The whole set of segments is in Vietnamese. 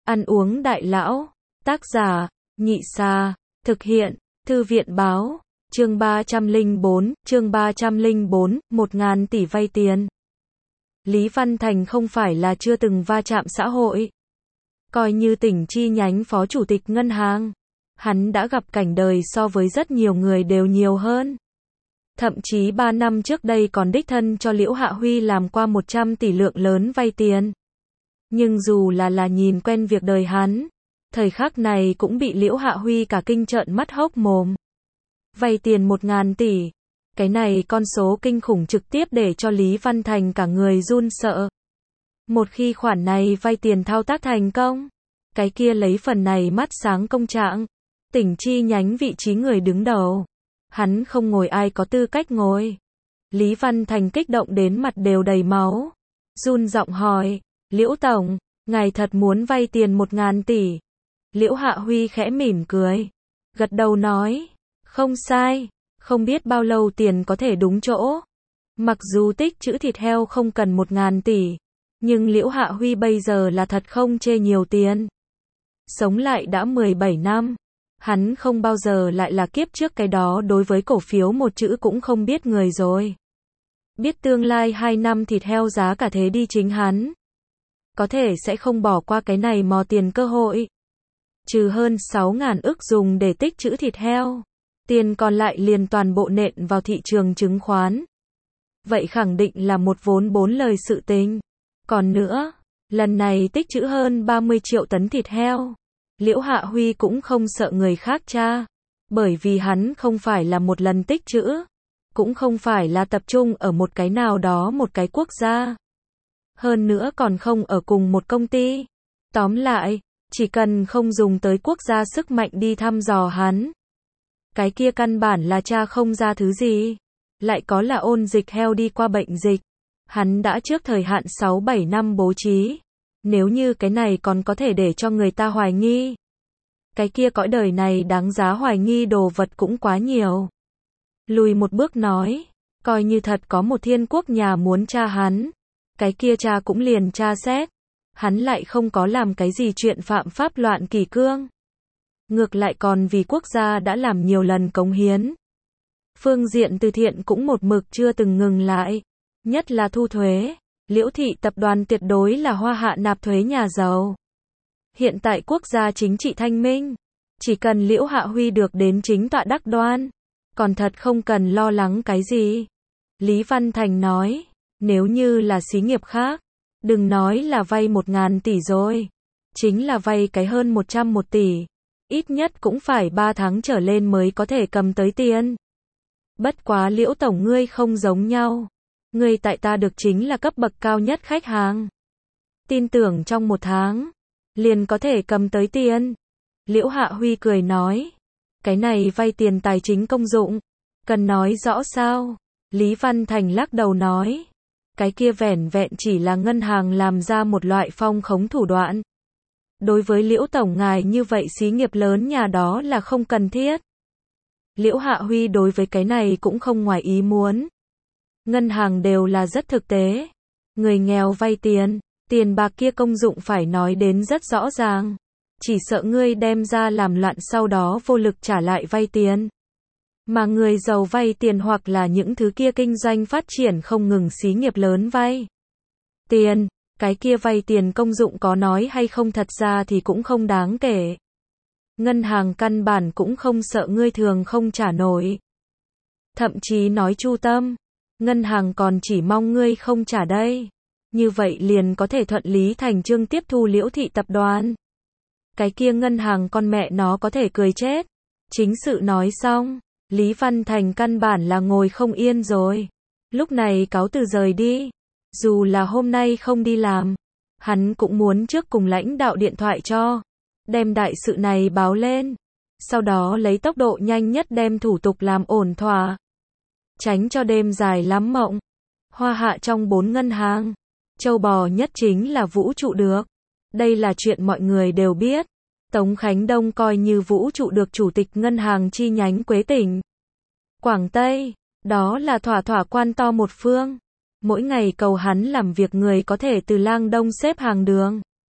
Ăn uống đại lão. Tác giả, Nhị Sa. Thực hiện, Thư viện báo. Chương 304, 1.000 tỷ vay tiền. Lý Văn Thành không phải là chưa từng va chạm xã hội. Coi như tỉnh chi nhánh phó chủ tịch ngân hàng, hắn đã gặp cảnh đời so với rất nhiều người đều nhiều hơn. Thậm chí 3 năm trước đây còn đích thân cho Liễu Hạ Huy làm qua 100 tỷ lượng lớn vay tiền. Nhưng dù là nhìn quen việc đời hắn, thời khắc này cũng bị Liễu Hạ Huy cả kinh trợn mắt hốc mồm. Vay tiền 1.000 tỷ, cái này con số kinh khủng trực tiếp để cho Lý Văn Thành cả người run sợ. Một khi khoản này vay tiền thao tác thành công, cái kia lấy phần này mắt sáng công trạng, tỉnh chi nhánh vị trí người đứng đầu, hắn không ngồi ai có tư cách ngồi. Lý Văn Thành kích động đến mặt đều đầy máu, run giọng hỏi, Liễu Tổng, ngài thật muốn vay tiền 1.000 tỷ? Liễu Hạ Huy khẽ mỉm cười, gật đầu nói, không sai, không biết bao lâu tiền có thể đúng chỗ. Mặc dù tích trữ thịt heo không cần 1.000 tỷ, nhưng Liễu Hạ Huy bây giờ là thật không chê nhiều tiền. Sống lại đã 17 năm, hắn không bao giờ lại là kiếp trước cái đó đối với cổ phiếu một chữ cũng không biết người rồi. Biết tương lai 2 năm thịt heo giá cả thế đi chính hắn. Có thể sẽ không bỏ qua cái này mò tiền cơ hội. Trừ hơn 6.000 ức dùng để tích trữ thịt heo, tiền còn lại liền toàn bộ nện vào thị trường chứng khoán. Vậy khẳng định là một vốn 4 lời sự tình. Còn nữa, lần này tích trữ hơn 30 triệu tấn thịt heo. Liễu Hạ Huy cũng không sợ người khác tra, bởi vì hắn không phải là một lần tích trữ, cũng không phải là tập trung ở một cái nào đó một cái quốc gia. Hơn nữa còn không ở cùng một công ty. Tóm lại, chỉ cần không dùng tới quốc gia sức mạnh đi thăm dò hắn, cái kia căn bản là tra không ra thứ gì. Lại có là ôn dịch heo đi qua bệnh dịch. Hắn đã trước thời hạn 6-7 năm bố trí. Nếu như cái này còn có thể để cho người ta hoài nghi, cái kia cõi đời này đáng giá hoài nghi đồ vật cũng quá nhiều. Lùi một bước nói, coi như thật có một thiên quốc nhà muốn tra hắn, cái kia tra cũng liền tra xét. Hắn lại không có làm cái gì chuyện phạm pháp loạn kỷ cương. Ngược lại còn vì quốc gia đã làm nhiều lần cống hiến. Phương diện từ thiện cũng một mực chưa từng ngừng lại. Nhất là thu thuế. Liễu thị tập đoàn tuyệt đối là hoa hạ nạp thuế nhà giàu. Hiện tại quốc gia chính trị thanh minh. Chỉ cần Liễu Hạ Huy được đến chính tọa đắc đoan, còn thật không cần lo lắng cái gì. Lý Văn Thành nói, nếu như là xí nghiệp khác, đừng nói là vay 1.000 tỷ rồi. Chính là vay cái hơn 101 tỷ. Ít nhất cũng phải 3 tháng trở lên mới có thể cầm tới tiền. Bất quá Liễu Tổng ngươi không giống nhau. Ngươi tại ta được chính là cấp bậc cao nhất khách hàng. Tin tưởng trong 1 tháng, liền có thể cầm tới tiền. Liễu Hạ Huy cười nói, cái này vay tiền tài chính công dụng, cần nói rõ sao? Lý Văn Thành lắc đầu nói, cái kia vẻn vẹn chỉ là ngân hàng làm ra một loại phong khống thủ đoạn. Đối với Liễu Tổng ngài như vậy xí nghiệp lớn nhà đó là không cần thiết. Liễu Hạ Huy đối với cái này cũng không ngoài ý muốn. Ngân hàng đều là rất thực tế. Người nghèo vay tiền, tiền bạc kia công dụng phải nói đến rất rõ ràng. Chỉ sợ ngươi đem ra làm loạn sau đó vô lực trả lại vay tiền. Mà người giàu vay tiền hoặc là những thứ kia kinh doanh phát triển không ngừng xí nghiệp lớn vay tiền, cái kia vay tiền công dụng có nói hay không thật ra thì cũng không đáng kể. Ngân hàng căn bản cũng không sợ ngươi thường không trả nổi. Thậm chí nói chu tâm, ngân hàng còn chỉ mong ngươi không trả đây. Như vậy liền có thể thuận lý thành chương tiếp thu Liễu thị tập đoàn. Cái kia ngân hàng con mẹ nó có thể cười chết. Chính sự nói xong, Lý Văn Thành căn bản là ngồi không yên rồi. Lúc này cáo từ rời đi. Dù là hôm nay không đi làm, hắn cũng muốn trước cùng lãnh đạo điện thoại cho, đem đại sự này báo lên. Sau đó lấy tốc độ nhanh nhất đem thủ tục làm ổn thỏa. Tránh cho đêm dài lắm mộng. Hoa hạ trong 4 ngân hàng, châu bò nhất chính là Vũ Trụ được. Đây là chuyện mọi người đều biết. Tống Khánh Đông coi như Vũ Trụ được chủ tịch ngân hàng chi nhánh Quế tỉnh Quảng Tây, đó là thỏa quan to một phương. Mỗi ngày cầu hắn làm việc người có thể từ lang đông xếp hàng đường.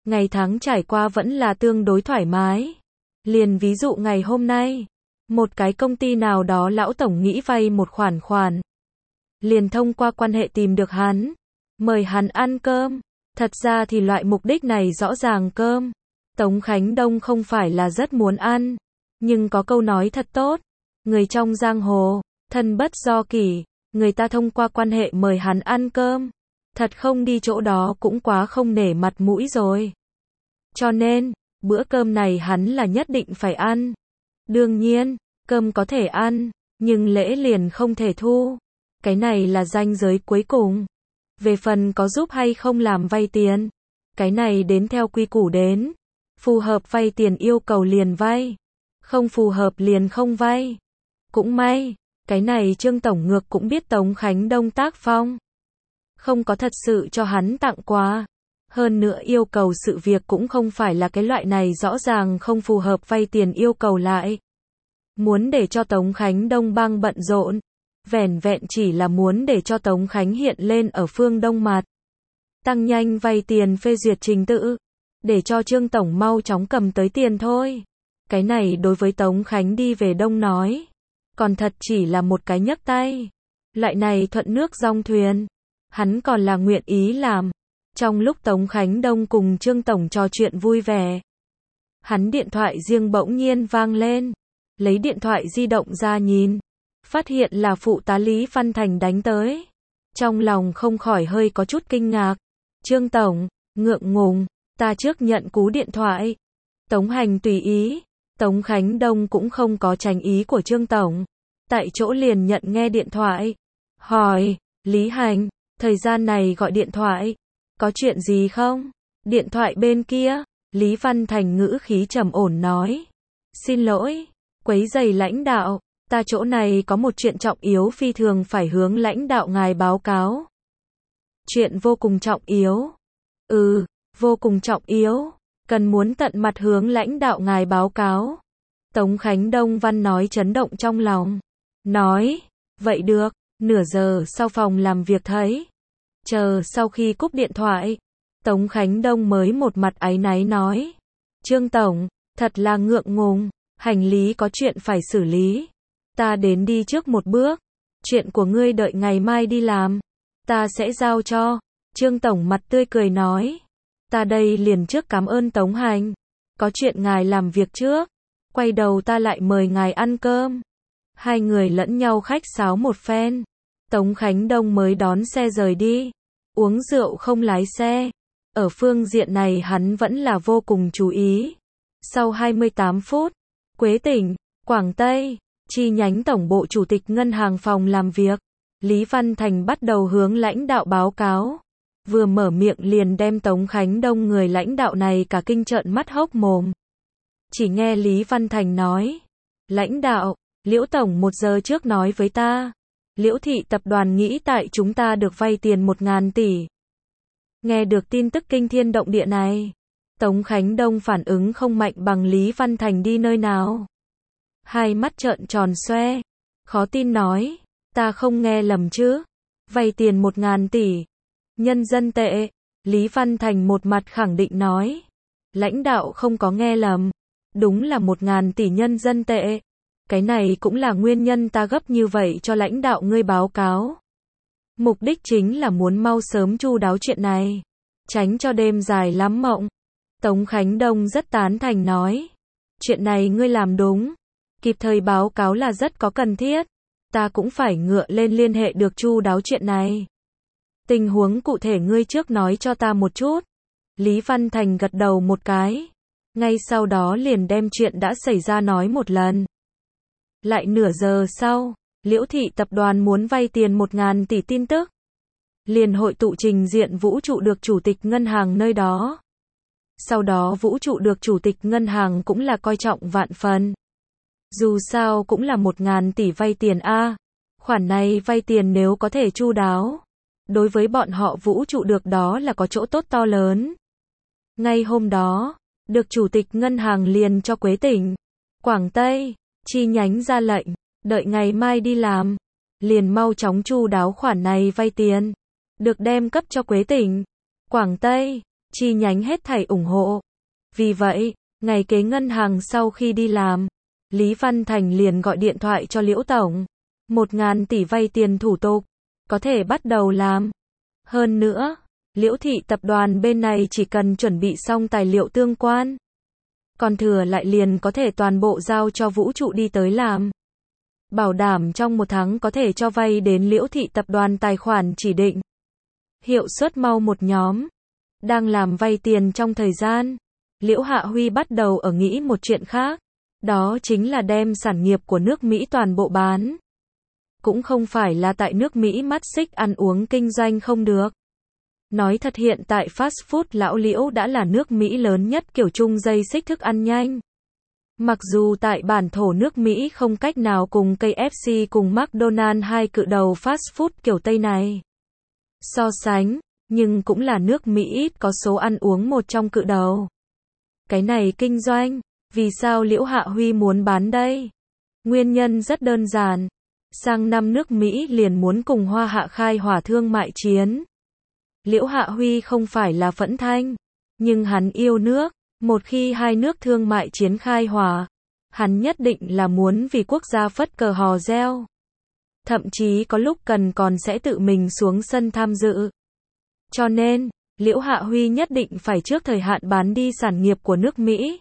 Ngày tháng trải qua vẫn là tương đối thoải mái. Liền ví dụ ngày hôm nay, một cái công ty nào đó lão tổng nghĩ vay một khoản. Liền thông qua quan hệ tìm được hắn, mời hắn ăn cơm. Thật ra thì loại mục đích này rõ ràng cơm. Tống Khánh Đông không phải là rất muốn ăn, nhưng có câu nói thật tốt, người trong giang hồ, thân bất do kỷ, người ta thông qua quan hệ mời hắn ăn cơm, thật không đi chỗ đó cũng quá không nể mặt mũi rồi. Cho nên, bữa cơm này hắn là nhất định phải ăn. Đương nhiên, cơm có thể ăn, nhưng lễ liền không thể thu. Cái này là ranh giới cuối cùng. Về phần có giúp hay không làm vay tiền, cái này đến theo quy củ đến. Phù hợp vay tiền yêu cầu liền vay, không phù hợp liền không vay. Cũng may, cái này Trương Tổng ngược cũng biết Tống Khánh Đông tác phong, không có thật sự cho hắn tặng quà. Hơn nữa yêu cầu sự việc cũng không phải là cái loại này rõ ràng không phù hợp vay tiền yêu cầu lại. Muốn để cho Tống Khánh Đông bang bận rộn, vẻn vẹn chỉ là muốn để cho Tống Khánh hiện lên ở phương Đông mặt. Tăng nhanh vay tiền phê duyệt trình tự, để cho Trương Tổng mau chóng cầm tới tiền thôi. Cái này đối với Tống Khánh đi về Đông nói, còn thật chỉ là một cái nhấc tay. Loại này thuận nước dong thuyền, hắn còn là nguyện ý làm. Trong lúc Tống Khánh Đông cùng Trương Tổng trò chuyện vui vẻ, hắn điện thoại riêng bỗng nhiên vang lên. Lấy điện thoại di động ra nhìn, phát hiện là phụ tá Lý Văn Thành đánh tới. Trong lòng không khỏi hơi có chút kinh ngạc. Trương Tổng, ngượng ngùng, ta trước nhận cú điện thoại. Tống Hành tùy ý. Tống Khánh Đông cũng không có tránh ý của Trương Tổng. Tại chỗ liền nhận nghe điện thoại. Hỏi, Lý Hành, thời gian này gọi điện thoại, có chuyện gì không? Điện thoại bên kia, Lý Văn Thành ngữ khí trầm ổn nói. Xin lỗi, quấy rầy lãnh đạo, ta chỗ này có một chuyện trọng yếu phi thường phải hướng lãnh đạo ngài báo cáo. Chuyện vô cùng trọng yếu. Vô cùng trọng yếu. Cần muốn tận mặt hướng lãnh đạo ngài báo cáo. Tống Khánh Đông Văn nói chấn động trong lòng. Nói, vậy được, nửa giờ sau phòng làm việc thấy. Chờ sau khi cúp điện thoại, Tống Khánh Đông mới một mặt áy náy nói. Trương Tổng, thật là ngượng ngùng, hành lý có chuyện phải xử lý. Ta đến đi trước một bước, chuyện của ngươi đợi ngày mai đi làm, ta sẽ giao cho. Trương Tổng mặt tươi cười nói. Ta đây liền trước cảm ơn Tống Hành, có chuyện ngài làm việc trước, quay đầu ta lại mời ngài ăn cơm. Hai người lẫn nhau khách sáo một phen, Tống Khánh Đông mới đón xe rời đi. Uống rượu không lái xe, ở phương diện này hắn vẫn là vô cùng chú ý. Sau 28 phút, Quế Tỉnh, Quảng Tây, chi nhánh tổng bộ chủ tịch ngân hàng phòng làm việc, Lý Văn Thành bắt đầu hướng lãnh đạo báo cáo. Vừa mở miệng liền đem Tống Khánh Đông người lãnh đạo này cả kinh trợn mắt hốc mồm. Chỉ nghe Lý Văn Thành nói, lãnh đạo, Liễu Tổng 1 giờ trước nói với ta, Liễu Thị tập đoàn nghĩ tại chúng ta được vay tiền 1.000 tỷ. Nghe được tin tức kinh thiên động địa này, Tống Khánh Đông phản ứng không mạnh bằng Lý Văn Thành đi nơi nào. Hai mắt trợn tròn xoe, khó tin nói, ta không nghe lầm chứ, vay tiền 1.000 tỷ. Nhân dân tệ. Lý Văn Thành một mặt khẳng định nói, lãnh đạo không có nghe lầm, đúng là 1.000 tỷ nhân dân tệ. Cái này cũng là nguyên nhân ta gấp như vậy cho lãnh đạo ngươi báo cáo. Mục đích chính là muốn mau sớm chu đáo chuyện này, tránh cho đêm dài lắm mộng. Tống Khánh Đông rất tán thành nói, chuyện này ngươi làm đúng, kịp thời báo cáo là rất có cần thiết, ta cũng phải ngựa lên liên hệ được chu đáo chuyện này. Tình huống cụ thể ngươi trước nói cho ta một chút. Lý Văn Thành gật đầu một cái, ngay sau đó liền đem chuyện đã xảy ra nói một lần. Lại nửa giờ sau, Liễu Thị tập đoàn muốn vay tiền 1.000 tỷ tin tức, liền hội tụ trình diện Vũ Trụ được chủ tịch ngân hàng nơi đó. Sau đó Vũ Trụ được chủ tịch ngân hàng cũng là coi trọng vạn phần. Dù sao cũng là 1.000 tỷ vay tiền a, khoản này vay tiền nếu có thể chu đáo, đối với bọn họ Vũ Trụ được đó là có chỗ tốt to lớn. Ngay hôm đó, được chủ tịch ngân hàng liền cho Quế Tỉnh, Quảng Tây, chi nhánh ra lệnh, đợi ngày mai đi làm, liền mau chóng chu đáo khoản này vay tiền, được đem cấp cho Quế Tỉnh, Quảng Tây, chi nhánh hết thảy ủng hộ. Vì vậy, ngày kế ngân hàng sau khi đi làm, Lý Văn Thành liền gọi điện thoại cho Liễu Tổng. 1.000 tỷ vay tiền thủ tục, có thể bắt đầu làm. Hơn nữa, Liễu Thị tập đoàn bên này chỉ cần chuẩn bị xong tài liệu tương quan. Còn thừa lại liền có thể toàn bộ giao cho vũ trụ đi tới làm. Bảo đảm trong 1 tháng có thể cho vay đến Liễu Thị tập đoàn tài khoản chỉ định. Hiệu suất mau một nhóm. Đang làm vay tiền trong thời gian, Liễu Hạ Huy bắt đầu ở nghĩ một chuyện khác. Đó chính là đem sản nghiệp của nước Mỹ toàn bộ bán. Cũng không phải là tại nước Mỹ mắt xích ăn uống kinh doanh không được. Nói thật hiện tại fast food lão Liễu đã là nước Mỹ lớn nhất kiểu chung dây xích thức ăn nhanh. Mặc dù tại bản thổ nước Mỹ không cách nào cùng KFC cùng McDonald's hai cự đầu fast food kiểu Tây này so sánh, nhưng cũng là nước Mỹ ít có số ăn uống một trong cự đầu. Cái này kinh doanh, vì sao Liễu Hạ Huy muốn bán đây? Nguyên nhân rất đơn giản. Sang năm nước Mỹ liền muốn cùng Hoa Hạ khai hỏa thương mại chiến. Liễu Hạ Huy không phải là phẫn thanh, nhưng hắn yêu nước. Một khi hai nước thương mại chiến khai hỏa, hắn nhất định là muốn vì quốc gia phất cờ hò reo. Thậm chí có lúc cần còn sẽ tự mình xuống sân tham dự. Cho nên, Liễu Hạ Huy nhất định phải trước thời hạn bán đi sản nghiệp của nước Mỹ.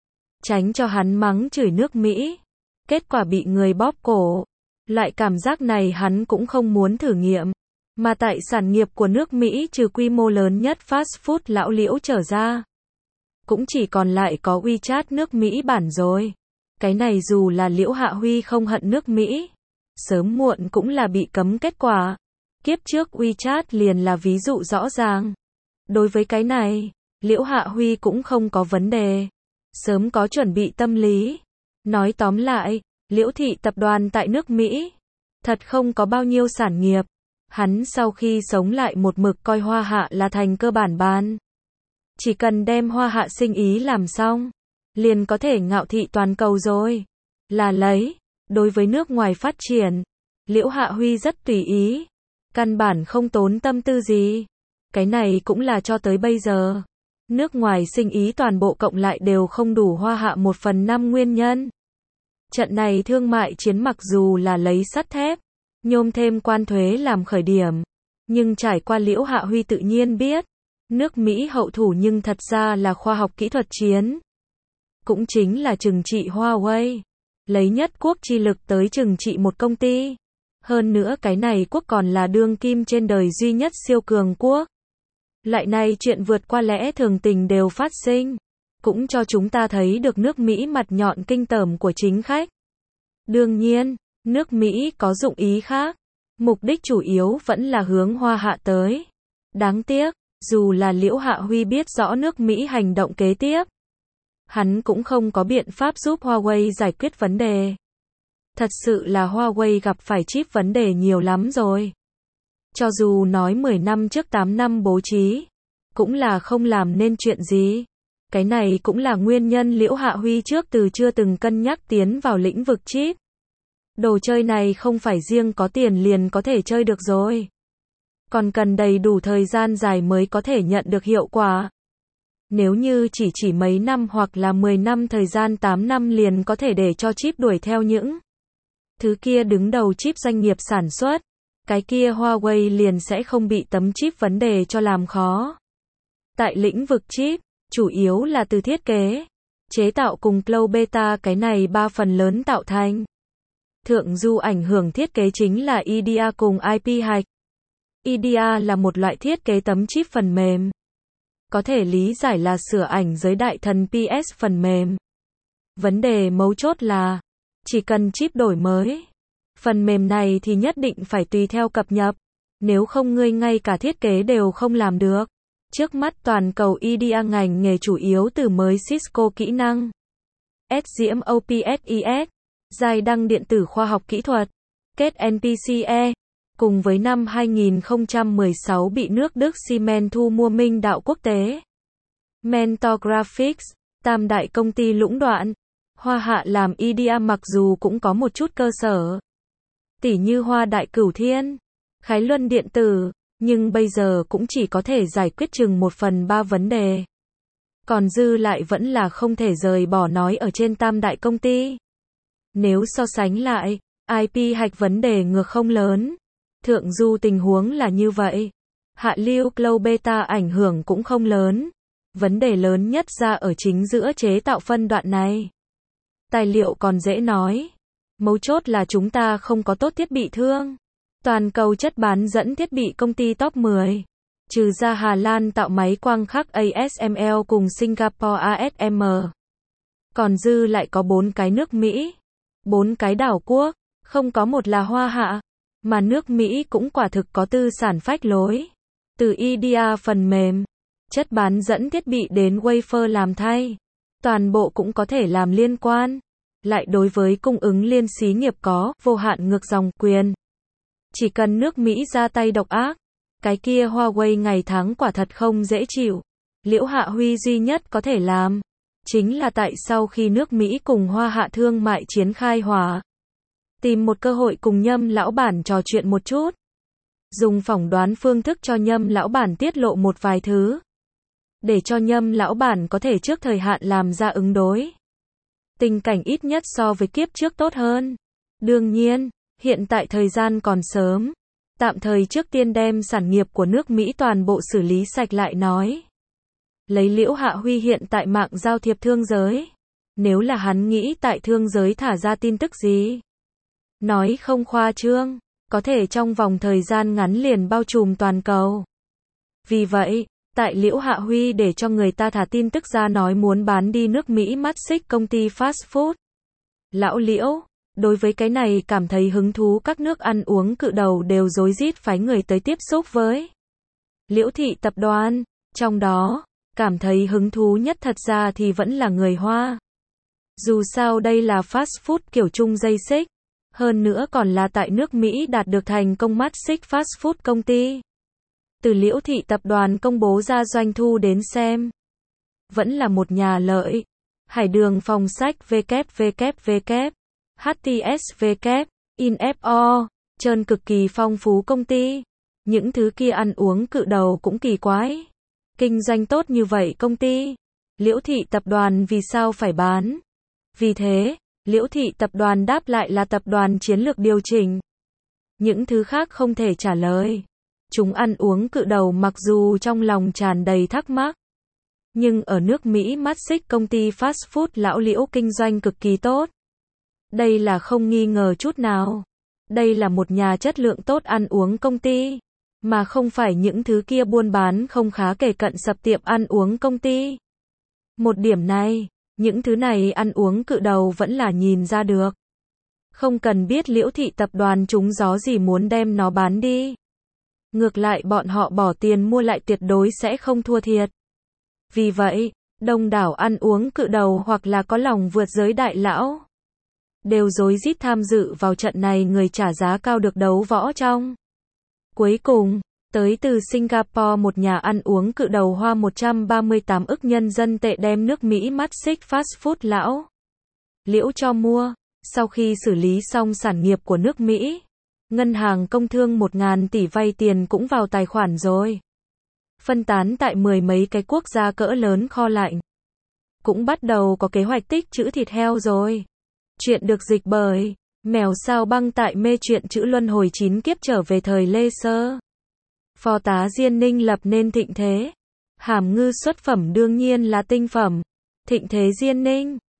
Tránh cho hắn mắng chửi nước Mỹ. Kết quả bị người bóp cổ. Loại cảm giác này hắn cũng không muốn thử nghiệm. Mà tại sản nghiệp của nước Mỹ trừ quy mô lớn nhất fast food lão Liễu trở ra, cũng chỉ còn lại có WeChat nước Mỹ bản rồi. Cái này dù là Liễu Hạ Huy không hận nước Mỹ, sớm muộn cũng là bị cấm kết quả. Kiếp trước WeChat liền là ví dụ rõ ràng. Đối với cái này, Liễu Hạ Huy cũng không có vấn đề. Sớm có chuẩn bị tâm lý. Nói tóm lại, Liễu Thị tập đoàn tại nước Mỹ thật không có bao nhiêu sản nghiệp. Hắn sau khi sống lại một mực coi Hoa Hạ là thành cơ bản bán. Chỉ cần đem Hoa Hạ sinh ý làm xong, liền có thể ngạo thị toàn cầu rồi. Là lấy, đối với nước ngoài phát triển, Liễu Hạ Huy rất tùy ý. Căn bản không tốn tâm tư gì. Cái này cũng là cho tới bây giờ. Nước ngoài sinh ý toàn bộ cộng lại đều không đủ Hoa Hạ 1/5 nguyên nhân. Trận này thương mại chiến mặc dù là lấy sắt thép, nhôm thêm quan thuế làm khởi điểm, nhưng trải qua Liễu Hạ Huy tự nhiên biết, nước Mỹ hậu thủ nhưng thật ra là khoa học kỹ thuật chiến. Cũng chính là trừng trị Huawei. Lấy nhất quốc chi lực tới trừng trị một công ty. Hơn nữa cái này quốc còn là đương kim trên đời duy nhất siêu cường quốc. Lại này chuyện vượt qua lẽ thường tình đều phát sinh. Cũng cho chúng ta thấy được nước Mỹ mặt nhọn kinh tởm của chính khách. Đương nhiên, nước Mỹ có dụng ý khác. Mục đích chủ yếu vẫn là hướng Hoa Hạ tới. Đáng tiếc, dù là Liễu Hạ Huy biết rõ nước Mỹ hành động kế tiếp, hắn cũng không có biện pháp giúp Huawei giải quyết vấn đề. Thật sự là Huawei gặp phải chip vấn đề nhiều lắm rồi. Cho dù nói 10 năm trước 8 năm bố trí, cũng là không làm nên chuyện gì. Cái này cũng là nguyên nhân Liễu Hạ Huy trước từ chưa từng cân nhắc tiến vào lĩnh vực chip. Đồ chơi này không phải riêng có tiền liền có thể chơi được rồi. Còn cần đầy đủ thời gian dài mới có thể nhận được hiệu quả. Nếu như chỉ mấy năm hoặc là 10 năm thời gian 8 năm liền có thể để cho chip đuổi theo những thứ kia đứng đầu chip doanh nghiệp sản xuất, cái kia Huawei liền sẽ không bị tấm chip vấn đề cho làm khó. Tại lĩnh vực chip, chủ yếu là từ thiết kế, chế tạo cùng Cloud Beta cái này 3 phần lớn tạo thành. Thượng du ảnh hưởng thiết kế chính là EDA cùng IP hack. EDA là một loại thiết kế tấm chip phần mềm. Có thể lý giải là sửa ảnh giới đại thần PS phần mềm. Vấn đề mấu chốt là, chỉ cần chip đổi mới, phần mềm này thì nhất định phải tùy theo cập nhật. Nếu không ngươi ngay cả thiết kế đều không làm được. Trước mắt toàn cầu EDA ngành nghề chủ yếu từ mới Cisco kỹ năng, SGM OPSIS, giai đăng điện tử khoa học kỹ thuật, kết NPCE, cùng với năm 2016 bị nước Đức Siemens thu mua Minh Đạo Quốc tế. Mentor Graphics, tam đại công ty lũng đoạn. Hoa Hạ làm EDA mặc dù cũng có một chút cơ sở. Tỉ như Hoa Đại Cửu Thiên, Khái Luân Điện tử, Nhưng bây giờ cũng chỉ có thể giải quyết chừng 1/3 vấn đề. Còn dư lại vẫn là không thể rời bỏ nói ở trên tam đại công ty. Nếu so sánh lại, IP Hack vấn đề ngược không lớn. Thượng du tình huống là như vậy. Hạ lưu Cloud Beta ảnh hưởng cũng không lớn. Vấn đề lớn nhất ra ở chính giữa chế tạo phân đoạn này. Tài liệu còn dễ nói. Mấu chốt là chúng ta không có tốt thiết bị thương. Toàn cầu chất bán dẫn thiết bị công ty top 10. Trừ ra Hà Lan tạo máy quang khắc ASML cùng Singapore ASM. Còn dư lại có 4 cái nước Mỹ. 4 cái đảo quốc. Không có một là Hoa Hạ. Mà nước Mỹ cũng quả thực có tư sản phách lối. Từ EDA phần mềm, chất bán dẫn thiết bị đến wafer làm thay. Toàn bộ cũng có thể làm liên quan. Lại đối với cung ứng liên xí nghiệp có vô hạn ngược dòng quyền. Chỉ cần nước Mỹ ra tay độc ác. Cái kia Huawei ngày tháng quả thật không dễ chịu. Liễu Hạ Huy duy nhất có thể làm. Chính là tại sau khi nước Mỹ cùng Hoa Hạ thương mại chiến khai hỏa. Tìm một cơ hội cùng Nhâm lão bản trò chuyện một chút. Dùng phỏng đoán phương thức cho Nhâm lão bản tiết lộ một vài thứ. Để cho Nhâm lão bản có thể trước thời hạn làm ra ứng đối. Tình cảnh ít nhất so với kiếp trước tốt hơn. Đương nhiên, hiện tại thời gian còn sớm. Tạm thời trước tiên đem sản nghiệp của nước Mỹ toàn bộ xử lý sạch lại nói. Lấy Liễu Hạ Huy hiện tại mạng giao thiệp thương giới. Nếu là hắn nghĩ tại thương giới thả ra tin tức gì. Nói không khoa trương, có thể trong vòng thời gian ngắn liền bao trùm toàn cầu. Vì vậy, tại Liễu Hạ Huy để cho người ta thả tin tức ra nói muốn bán đi nước Mỹ mắt xích công ty fast food. Lão Liễu, đối với cái này cảm thấy hứng thú các nước ăn uống cự đầu đều rối rít phái người tới tiếp xúc với Liễu thị tập đoàn, trong đó, cảm thấy hứng thú nhất thật ra thì vẫn là người Hoa. Dù sao đây là fast food kiểu chung dây xích. Hơn nữa còn là tại nước Mỹ đạt được thành công mắt xích fast food công ty. Từ Liễu thị tập đoàn công bố ra doanh thu đến xem. Vẫn là một nhà lợi. Hải đường phòng sách www. HTSW. Info. Trơn cực kỳ phong phú công ty. Những thứ kia ăn uống cự đầu cũng kỳ quái. Kinh doanh tốt như vậy công ty. Liễu thị tập đoàn vì sao phải bán? Vì thế, Liễu thị tập đoàn đáp lại là tập đoàn chiến lược điều chỉnh. Những thứ khác không thể trả lời. Chúng ăn uống cự đầu mặc dù trong lòng tràn đầy thắc mắc. Nhưng ở nước Mỹ mắt xích công ty fast food lão Liễu kinh doanh cực kỳ tốt. Đây là không nghi ngờ chút nào. Đây là một nhà chất lượng tốt ăn uống công ty. Mà không phải những thứ kia buôn bán không khá kể cận sập tiệm ăn uống công ty. Một điểm này, những thứ này ăn uống cự đầu vẫn là nhìn ra được. Không cần biết Liễu thị tập đoàn trúng gió gì muốn đem nó bán đi. Ngược lại bọn họ bỏ tiền mua lại tuyệt đối sẽ không thua thiệt. Vì vậy, đông đảo ăn uống cự đầu hoặc là có lòng vượt giới đại lão. Đều rối rít tham dự vào trận này người trả giá cao được đấu võ trong. Cuối cùng, tới từ Singapore một nhà ăn uống cự đầu hoa 138 ức nhân dân tệ đem nước Mỹ mắt xích fast food lão Liễu cho mua. Sau khi xử lý xong sản nghiệp của nước Mỹ, ngân hàng công thương 1.000 tỷ vay tiền cũng vào tài khoản rồi. Phân tán tại 10 mấy cái quốc gia cỡ lớn kho lạnh. Cũng bắt đầu có kế hoạch tích trữ thịt heo rồi. Chuyện được dịch bởi Mèo Sao Băng tại mê chuyện chữ luân hồi 9 kiếp trở về thời Lê Sơ. Phó tá Diên Ninh lập nên thịnh thế. Hàm ngư xuất phẩm đương nhiên là tinh phẩm. Thịnh thế Diên Ninh.